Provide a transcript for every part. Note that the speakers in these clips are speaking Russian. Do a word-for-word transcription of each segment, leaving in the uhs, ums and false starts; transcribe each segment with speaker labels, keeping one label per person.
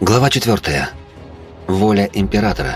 Speaker 1: Глава четвертая. Воля императора.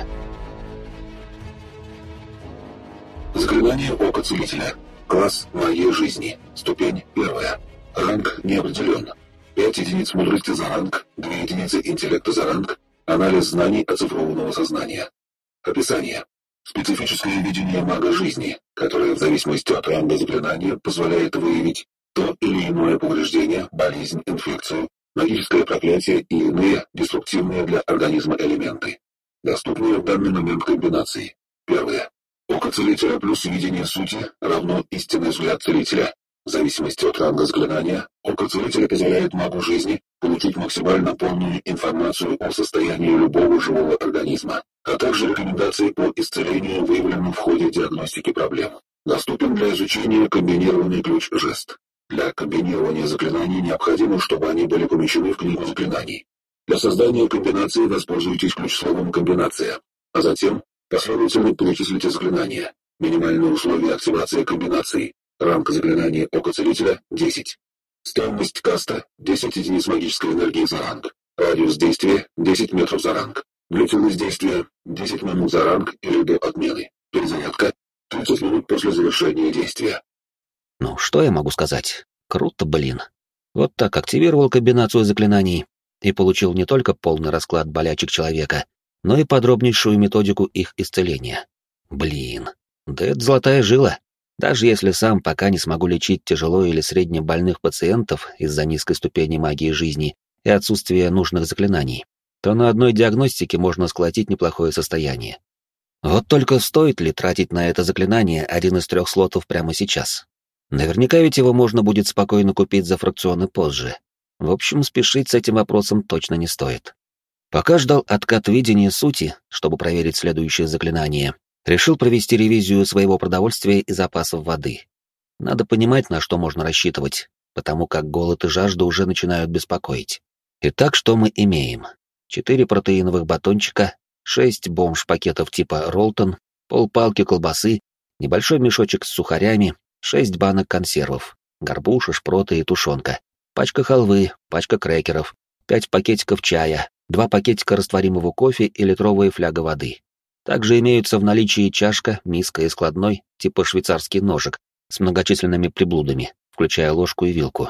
Speaker 2: Заклинание Ока Целителя. Класс магия жизни. Ступень первая. Ранг не определен. пять единиц мудрости за ранг, две единицы интеллекта за ранг, анализ знаний оцифрованного сознания. Описание. Специфическое видение мага жизни, которое в зависимости от ранга заклинания позволяет выявить то или иное повреждение, болезнь, инфекцию, магическое проклятие и иные деструктивные для организма элементы. Доступные в данный момент комбинации. Первое. Око Целителя плюс видение сути равно истинный взгляд Целителя. В зависимости от ранга заклинания, Око Целителя позволяет магу жизни получить максимально полную информацию о состоянии любого живого организма, а также рекомендации по исцелению, выявленным в ходе диагностики проблем. Доступен для изучения комбинированный ключ-жест. Для комбинирования заклинаний необходимо, чтобы они были помещены в книгу заклинаний. Для создания комбинации воспользуйтесь ключ-словом «комбинация», а затем последовательно перечислите заклинания. Минимальные условия активации комбинации. Ранг заклинания Око Целителя – десять. Стоимость каста – десять единиц магической энергии за ранг. Радиус действия – десять метров за ранг. Длительность действия – десять минут за ранг или до отмены. Перезарядка – тридцать минут после завершения действия.
Speaker 1: Ну, что я могу сказать? Круто, блин. Вот так активировал комбинацию заклинаний и получил не только полный расклад болячек человека, но и подробнейшую методику их исцеления. Блин, да это золотая жила. Даже если сам пока не смогу лечить тяжело или средне больных пациентов из-за низкой ступени магии жизни и отсутствия нужных заклинаний, то на одной диагностике можно сколотить неплохое состояние. Вот только стоит ли тратить на это заклинание один из трех слотов прямо сейчас? Наверняка ведь его можно будет спокойно купить за фракционы позже. В общем, спешить с этим вопросом точно не стоит. Пока ждал откат видения сути, чтобы проверить следующее заклинание, решил провести ревизию своего продовольствия и запасов воды. Надо понимать, на что можно рассчитывать, потому как голод и жажда уже начинают беспокоить. Итак, что мы имеем? Четыре протеиновых батончика, шесть бомж-пакетов типа Ролтон, полпалки колбасы, небольшой мешочек с сухарями, шесть банок консервов, горбуша, шпроты и тушенка, пачка халвы, пачка крекеров, пять пакетиков чая, два пакетика растворимого кофе и литровая фляга воды. Также имеются в наличии чашка, миска и складной, типа швейцарский ножик, с многочисленными приблудами, включая ложку и вилку.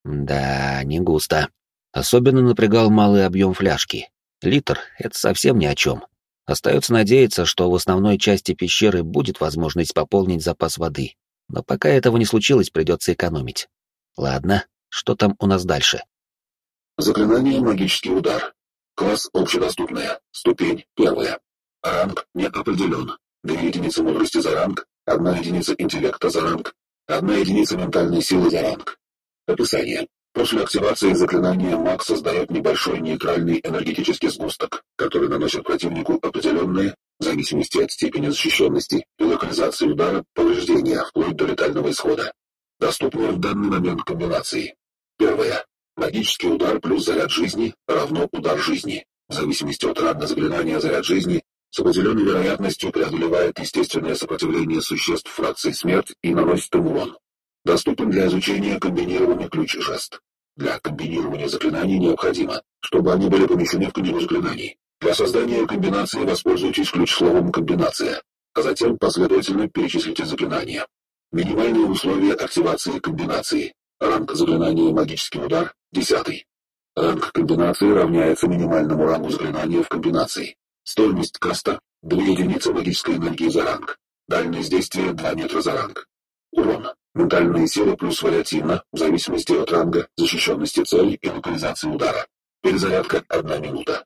Speaker 1: Да, не густо. Особенно напрягал малый объем фляжки. Литр — это совсем ни о чем. Остается надеяться, что в основной части пещеры будет возможность пополнить запас воды. Но пока этого не случилось, придется экономить. Ладно, что там у нас дальше?
Speaker 2: Заклинание «Магический удар». Класс общедоступная. Ступень первая. Ранг не определен. Две единицы мудрости за ранг, одна единица интеллекта за ранг, одна единица ментальной силы за ранг. Описание. После активации заклинания маг создает небольшой нейтральный энергетический сгусток, который наносит противнику определенные, в зависимости от степени защищенности и локализации удара, повреждения, вплоть до летального исхода. Доступные в данный момент комбинации. Первая. Магический удар плюс заряд жизни равно удар жизни. В зависимости от ранга заклинания заряд жизни с определенной вероятностью преодолевает естественное сопротивление существ фракции смерть и наносит им урон. Доступен для изучения комбинированный ключ-жест. Для комбинирования заклинаний необходимо, чтобы они были помещены в книгу заклинаний. Для создания комбинации воспользуйтесь ключ-словом «комбинация», а затем последовательно перечислите заклинания. Минимальные условия активации комбинации. Ранг заклинания «Магический удар» — десятый. Ранг комбинации равняется минимальному рангу заклинания в комбинации. Стоимость каста — две единицы магической энергии за ранг. Дальность действия — два метра за ранг. Урон. Ментальные силы плюс вариативно, в зависимости от ранга, защищенности цели и локализации удара. Перезарядка — одна минута.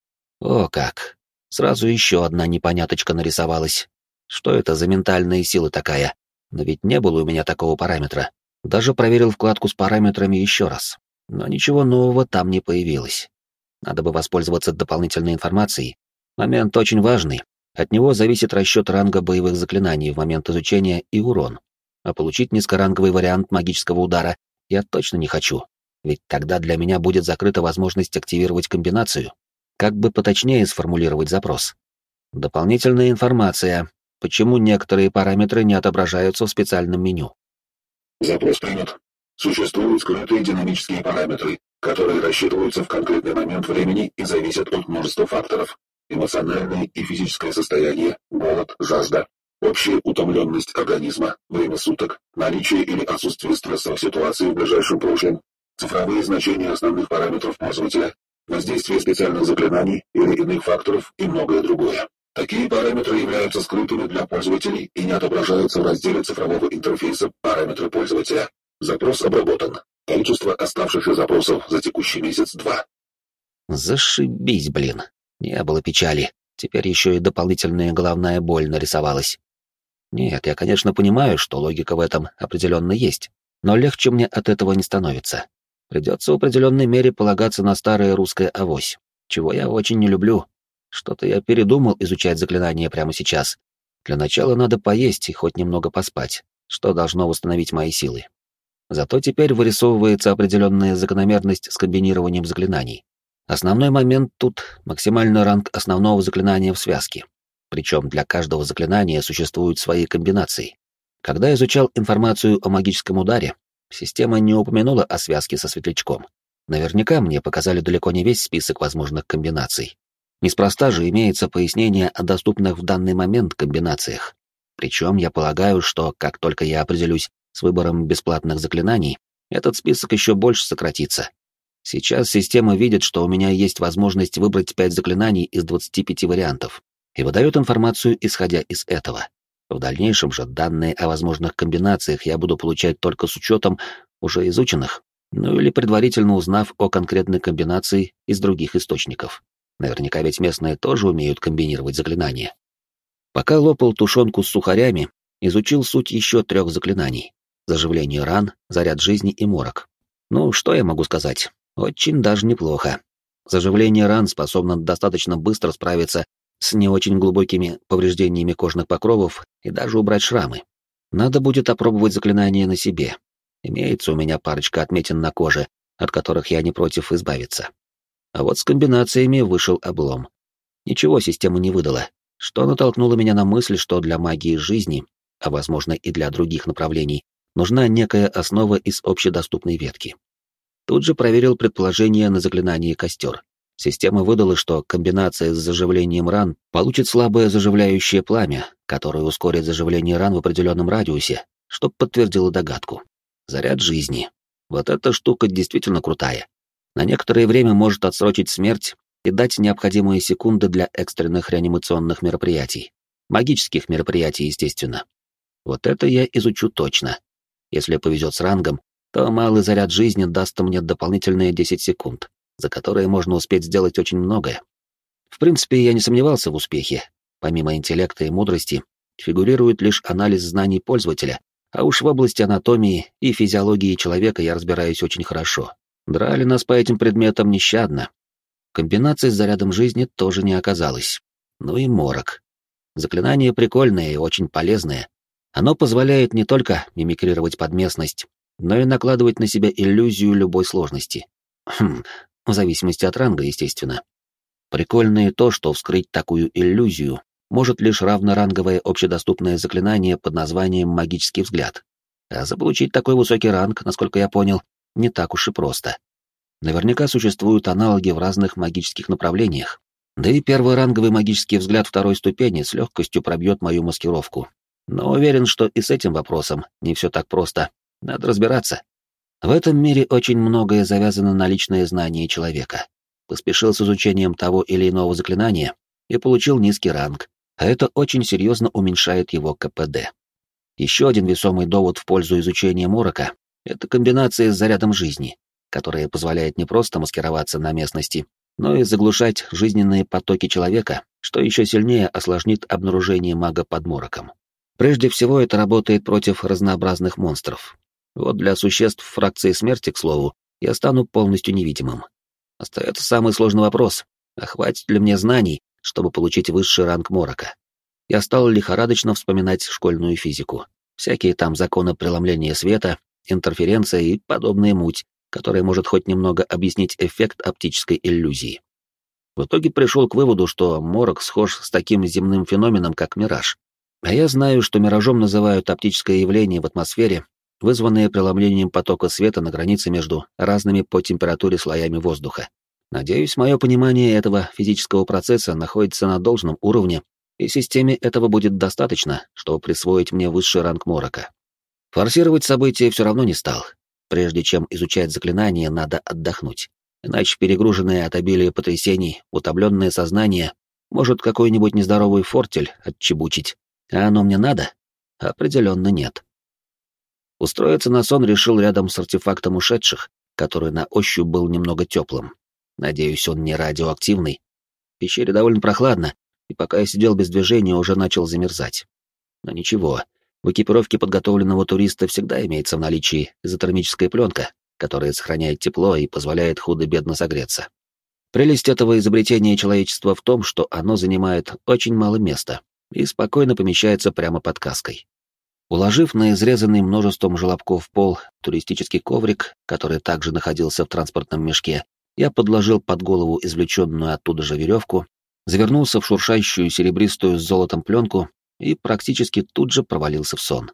Speaker 1: О как! Сразу еще одна непоняточка нарисовалась. Что это за ментальная сила такая? Но ведь не было у меня такого параметра. Даже проверил вкладку с параметрами еще раз. Но ничего нового там не появилось. Надо бы воспользоваться дополнительной информацией. Момент очень важный. От него зависит расчет ранга боевых заклинаний в момент изучения и урон. А получить низкоранговый вариант магического удара я точно не хочу. Ведь тогда для меня будет закрыта возможность активировать комбинацию. Как бы поточнее сформулировать запрос? Дополнительная информация. Почему некоторые параметры не отображаются в специальном меню?
Speaker 2: Запрос принят. Существуют скрытые динамические параметры, которые рассчитываются в конкретный момент времени и зависят от множества факторов. Эмоциональное и физическое состояние, голод, жажда, общая утомленность организма, время суток, наличие или отсутствие стрессовых ситуаций в ближайшем прошлом, цифровые значения основных параметров пользователя, воздействие специальных заклинаний или иных факторов и многое другое. Такие параметры являются скрытыми для пользователей и не отображаются в разделе цифрового интерфейса «Параметры пользователя». Запрос обработан. Количество оставшихся запросов за текущий месяц — два.
Speaker 1: Зашибись, блин. Не было печали. Теперь еще и дополнительная головная боль нарисовалась. Нет, я, конечно, понимаю, что логика в этом определенно есть, но легче мне от этого не становится. Придется в определенной мере полагаться на старое русское авось, чего я очень не люблю. Что-то я передумал изучать заклинания прямо сейчас. Для начала надо поесть и хоть немного поспать, что должно восстановить мои силы. Зато теперь вырисовывается определенная закономерность с комбинированием заклинаний. Основной момент тут — максимальный ранг основного заклинания в связке. Причем для каждого заклинания существуют свои комбинации. Когда изучал информацию о магическом ударе, система не упомянула о связке со светлячком. Наверняка мне показали далеко не весь список возможных комбинаций. Неспроста же имеется пояснение о доступных в данный момент комбинациях. Причем я полагаю, что как только я определюсь с выбором бесплатных заклинаний, этот список еще больше сократится. Сейчас система видит, что у меня есть возможность выбрать пять заклинаний из двадцати пяти вариантов, и выдает информацию, исходя из этого. В дальнейшем же данные о возможных комбинациях я буду получать только с учетом уже изученных, ну или предварительно узнав о конкретной комбинации из других источников. Наверняка ведь местные тоже умеют комбинировать заклинания. Пока лопал тушенку с сухарями, изучил суть еще трех заклинаний: заживление ран, заряд жизни и морок. Ну, что я могу сказать? Очень даже неплохо. Заживление ран способно достаточно быстро справиться с не очень глубокими повреждениями кожных покровов и даже убрать шрамы. Надо будет опробовать заклинание на себе. Имеется у меня парочка отметин на коже, от которых я не против избавиться. А вот с комбинациями вышел облом. Ничего система не выдала, что натолкнуло меня на мысль, что для магии жизни, а возможно и для других направлений, нужна некая основа из общедоступной ветки. Тут же проверил предположение на заклинании «Костер». Система выдала, что комбинация с заживлением ран получит слабое заживляющее пламя, которое ускорит заживление ран в определенном радиусе, что подтвердило догадку. Заряд жизни. Вот эта штука действительно крутая. На некоторое время может отсрочить смерть и дать необходимые секунды для экстренных реанимационных мероприятий. Магических мероприятий, естественно. Вот это я изучу точно. Если повезет с рангом, то малый заряд жизни даст мне дополнительные десять секунд, за которые можно успеть сделать очень многое. В принципе, я не сомневался в успехе. Помимо интеллекта и мудрости, фигурирует лишь анализ знаний пользователя, а уж в области анатомии и физиологии человека я разбираюсь очень хорошо. Драли нас по этим предметам нещадно. Комбинации с зарядом жизни тоже не оказалось. Ну и морок. Заклинание прикольное и очень полезное. Оно позволяет не только мимикрировать под местность, но и накладывать на себя иллюзию любой сложности. Хм, в зависимости от ранга, естественно. Прикольно и то, что вскрыть такую иллюзию может лишь равноранговое общедоступное заклинание под названием «Магический взгляд». А заполучить такой высокий ранг, насколько я понял, не так уж и просто. Наверняка существуют аналоги в разных магических направлениях, да и перворанговый магический взгляд второй ступени с легкостью пробьет мою маскировку. Но уверен, что и с этим вопросом не все так просто. Надо разбираться. В этом мире очень многое завязано на личное знание человека. Поспешил с изучением того или иного заклинания и получил низкий ранг, а это очень серьезно уменьшает его ка пэ дэ. Еще один весомый довод в пользу изучения морока — это комбинация с зарядом жизни, которая позволяет не просто маскироваться на местности, но и заглушать жизненные потоки человека, что еще сильнее осложнит обнаружение мага под мороком. Прежде всего, это работает против разнообразных монстров. Вот для существ фракции смерти, к слову, я стану полностью невидимым. Остается самый сложный вопрос: а хватит ли мне знаний, чтобы получить высший ранг морока? Я стал лихорадочно вспоминать школьную физику. Всякие там законы преломления света, интерференция и подобная муть, которая может хоть немного объяснить эффект оптической иллюзии. В итоге пришел к выводу, что морок схож с таким земным феноменом, как мираж. А я знаю, что миражом называют оптическое явление в атмосфере, вызванные преломлением потока света на границе между разными по температуре слоями воздуха. Надеюсь, мое понимание этого физического процесса находится на должном уровне, и системе этого будет достаточно, чтобы присвоить мне высший ранг Морока. Форсировать события все равно не стал. Прежде чем изучать заклинание, надо отдохнуть. Иначе перегруженное от обилия потрясений, утомленное сознание может какой-нибудь нездоровый фортель отчебучить. А оно мне надо? Определенно нет. Устроиться на сон решил рядом с артефактом ушедших, который на ощупь был немного теплым. Надеюсь, он не радиоактивный. В пещере довольно прохладно, и пока я сидел без движения, уже начал замерзать. Но ничего, в экипировке подготовленного туриста всегда имеется в наличии изотермическая пленка, которая сохраняет тепло и позволяет худо-бедно согреться. Прелесть этого изобретения человечества в том, что оно занимает очень мало места и спокойно помещается прямо под каской. Уложив на изрезанный множеством желобков пол туристический коврик, который также находился в транспортном мешке, я подложил под голову извлеченную оттуда же веревку, завернулся в шуршащую серебристую с золотом пленку и практически тут же провалился в сон.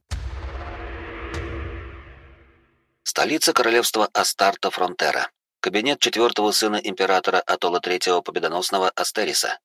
Speaker 1: Столица королевства Астарта Фронтера. Кабинет четвертого сына императора Атолла Третьего Победоносного Астериса.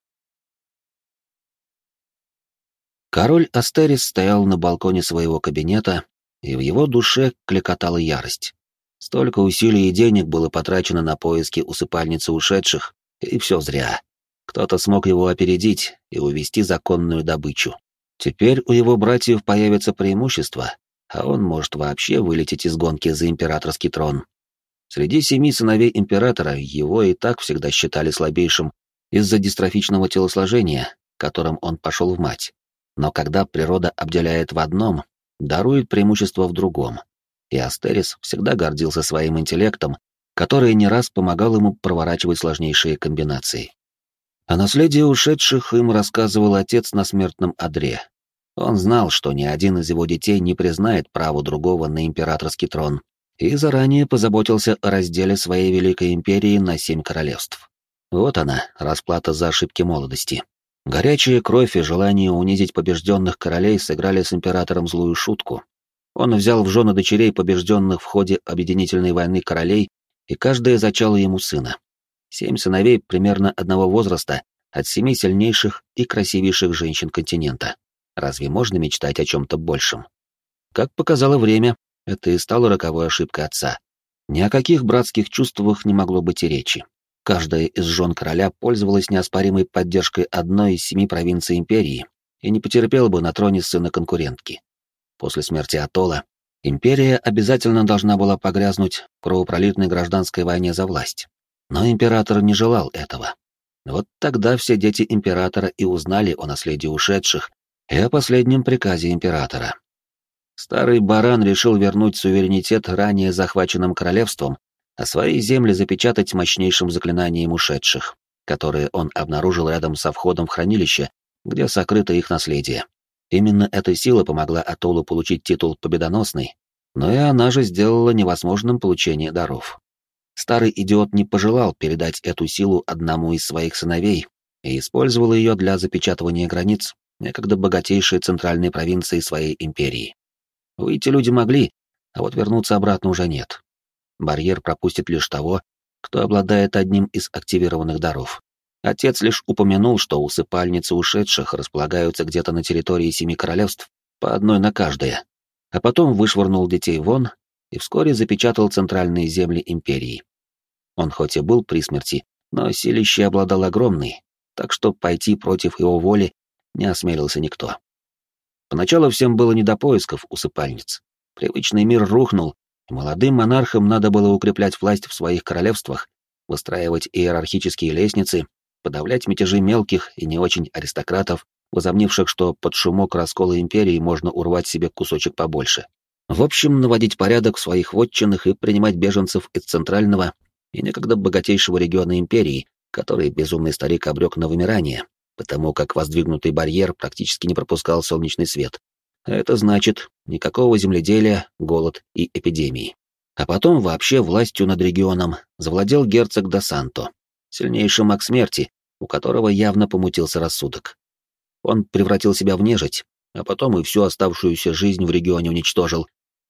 Speaker 1: Король Астерис стоял на балконе своего кабинета, и в его душе кликотала ярость. Столько усилий и денег было потрачено на поиски усыпальницы ушедших, и все зря. Кто-то смог его опередить и увести законную добычу. Теперь у его братьев появится преимущество, а он может вообще вылететь из гонки за императорский трон. Среди семи сыновей императора его и так всегда считали слабейшим из-за дистрофичного телосложения, которым он пошел в мать. Но когда природа обделяет в одном, дарует преимущество в другом. И Астерис всегда гордился своим интеллектом, который не раз помогал ему проворачивать сложнейшие комбинации. О наследии ушедших им рассказывал отец на смертном одре. Он знал, что ни один из его детей не признает право другого на императорский трон, и заранее позаботился о разделе своей великой империи на семь королевств. Вот она, расплата за ошибки молодости. Горячая кровь и желание унизить побежденных королей сыграли с императором злую шутку. Он взял в жены дочерей побежденных в ходе объединительной войны королей, и каждая зачала ему сына. Семь сыновей примерно одного возраста от семи сильнейших и красивейших женщин континента. Разве можно мечтать о чем-то большем? Как показало время, это и стало роковой ошибкой отца. Ни о каких братских чувствах не могло быть и речи. Каждая из жен короля пользовалась неоспоримой поддержкой одной из семи провинций империи и не потерпела бы на троне сына конкурентки. После смерти Атолла империя обязательно должна была погрязнуть в кровопролитной гражданской войне за власть. Но император не желал этого. Вот тогда все дети императора и узнали о наследии ушедших и о последнем приказе императора. Старый баран решил вернуть суверенитет ранее захваченным королевством, а свои земли запечатать мощнейшим заклинанием ушедших, которые он обнаружил рядом со входом в хранилище, где сокрыто их наследие. Именно эта сила помогла Атоллу получить титул «Победоносный», но и она же сделала невозможным получение даров. Старый идиот не пожелал передать эту силу одному из своих сыновей и использовал ее для запечатывания границ некогда богатейшей центральной провинции своей империи. Выйти люди могли, а вот вернуться обратно уже нет. Барьер пропустит лишь того, кто обладает одним из активированных даров. Отец лишь упомянул, что усыпальницы ушедших располагаются где-то на территории семи королевств, по одной на каждое, а потом вышвырнул детей вон и вскоре запечатал центральные земли империи. Он хоть и был при смерти, но силище обладал огромной, так что пойти против его воли не осмелился никто. Поначалу всем было не до поисков усыпальниц. Привычный мир рухнул, и молодым монархам надо было укреплять власть в своих королевствах, выстраивать иерархические лестницы, подавлять мятежи мелких и не очень аристократов, возомнивших, что под шумок раскола империи можно урвать себе кусочек побольше. В общем, наводить порядок в своих вотчинах и принимать беженцев из центрального и некогда богатейшего региона империи, который безумный старик обрек на вымирание, потому как воздвигнутый барьер практически не пропускал солнечный свет. А это значит никакого земледелия, голод и эпидемии. А потом вообще властью над регионом завладел герцог де Санто, сильнейший маг смерти, у которого явно помутился рассудок. Он превратил себя в нежить, а потом и всю оставшуюся жизнь в регионе уничтожил,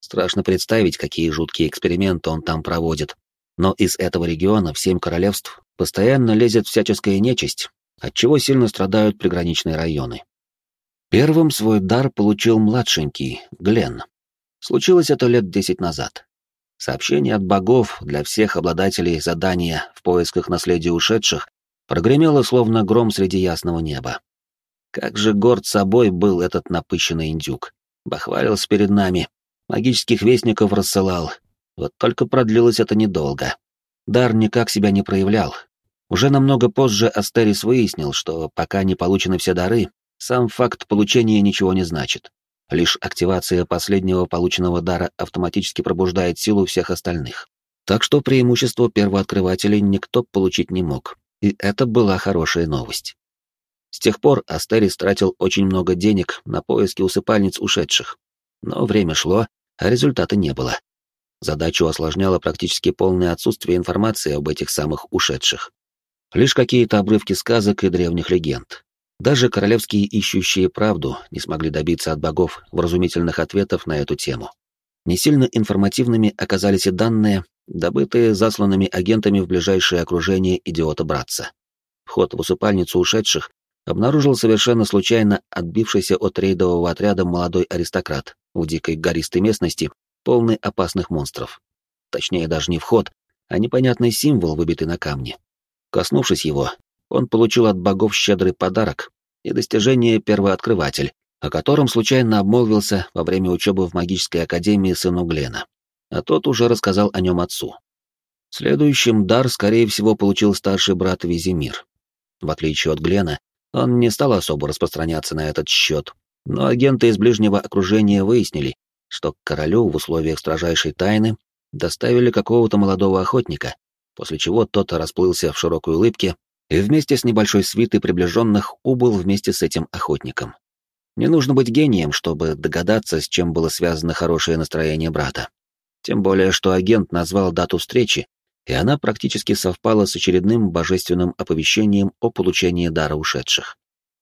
Speaker 1: Страшно представить, какие жуткие эксперименты он там проводит. Но из этого региона в семь королевств постоянно лезет всяческая нечисть, отчего сильно страдают приграничные районы. Первым свой дар получил младшенький, Глен. Случилось это лет десять назад. Сообщение от богов для всех обладателей задания в поисках наследия ушедших прогремело словно гром среди ясного неба. Как же горд собой был этот напыщенный индюк. Бахвалился перед нами, магических вестников рассылал. Вот только продлилось это недолго. Дар никак себя не проявлял. Уже намного позже Астерис выяснил, что пока не получены все дары, сам факт получения ничего не значит. Лишь активация последнего полученного дара автоматически пробуждает силу всех остальных. Так что преимущество первооткрывателей никто получить не мог. И это была хорошая новость. С тех пор Астерис тратил очень много денег на поиски усыпальниц ушедших. Но время шло, а результата не было. Задачу осложняло практически полное отсутствие информации об этих самых ушедших. Лишь какие-то обрывки сказок и древних легенд. Даже королевские ищущие правду не смогли добиться от богов вразумительных ответов на эту тему. Не сильно информативными оказались и данные, добытые засланными агентами в ближайшее окружение идиота-братца. Вход в усыпальницу ушедших обнаружил совершенно случайно отбившийся от рейдового отряда молодой аристократ в дикой гористой местности, полной опасных монстров. Точнее, даже не вход, а непонятный символ, выбитый на камне. Коснувшись его, он получил от богов щедрый подарок и достижение первооткрыватель, о котором случайно обмолвился во время учебы в магической академии сыну Глена, а тот уже рассказал о нем отцу. Следующим дар, скорее всего, получил старший брат Визимир. В отличие от Глена, он не стал особо распространяться на этот счет, но агенты из ближнего окружения выяснили, что к королю в условиях строжайшей тайны доставили какого-то молодого охотника, после чего тот расплылся в широкой улыбке и вместе с небольшой свитой приближенных убыл вместе с этим охотником. Не нужно быть гением, чтобы догадаться, с чем было связано хорошее настроение брата. Тем более, что агент назвал дату встречи, и она практически совпала с очередным божественным оповещением о получении дара ушедших.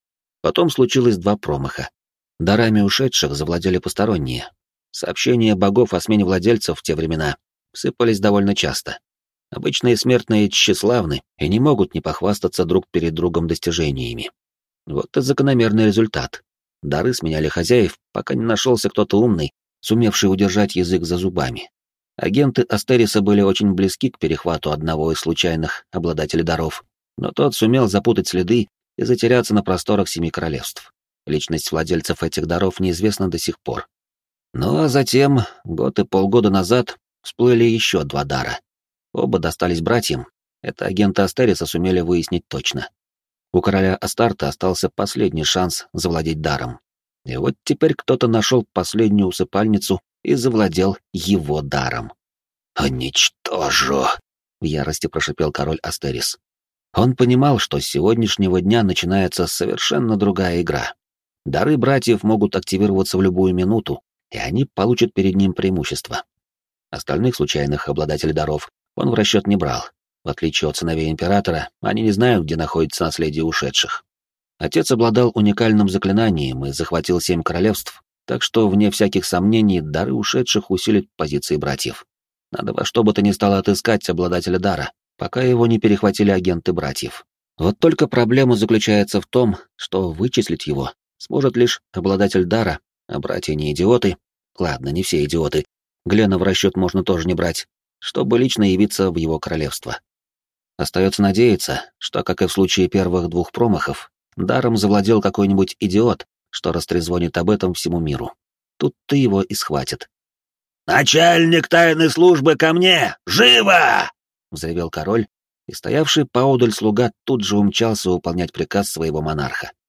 Speaker 1: Потом случилось два промаха. Дарами ушедших завладели посторонние. Сообщения богов о смене владельцев в те времена сыпались довольно часто. Обычные смертные тщеславны и не могут не похвастаться друг перед другом достижениями. Вот и закономерный результат. Дары сменяли хозяев, пока не нашелся кто-то умный, сумевший удержать язык за зубами. Агенты Астериса были очень близки к перехвату одного из случайных обладателей даров, но тот сумел запутать следы и затеряться на просторах Семи Королевств. Личность владельцев этих даров неизвестна до сих пор. Ну а затем, год и полгода назад, всплыли еще два дара. Оба достались братьям, это агенты Астериса сумели выяснить точно. У короля Астарта остался последний шанс завладеть даром. И вот теперь кто-то нашел последнюю усыпальницу и завладел его даром. «Уничтожу!» — в ярости прошипел король Астерис. Он понимал, что с сегодняшнего дня начинается совершенно другая игра. Дары братьев могут активироваться в любую минуту, и они получат перед ним преимущество. Остальных случайных обладателей даров он в расчет не брал. В отличие от сыновей императора, они не знают, где находится наследие ушедших. Отец обладал уникальным заклинанием и захватил семь королевств, так что, вне всяких сомнений, дары ушедших усилят позиции братьев. Надо во что бы то ни стало отыскать обладателя дара, пока его не перехватили агенты братьев. Вот только проблема заключается в том, что вычислить его сможет лишь обладатель дара, а братья не идиоты. Ладно, не все идиоты. Глена в расчет можно тоже не брать, чтобы лично явиться в его королевство. Остается надеяться, что, как и в случае первых двух промахов, даром завладел какой-нибудь идиот, что растрезвонит об этом всему миру. Тут-то его и схватят.
Speaker 3: «Начальник тайной службы ко мне! Живо!»
Speaker 1: — взревел король, и стоявший поодаль слуга тут же умчался выполнять приказ своего монарха.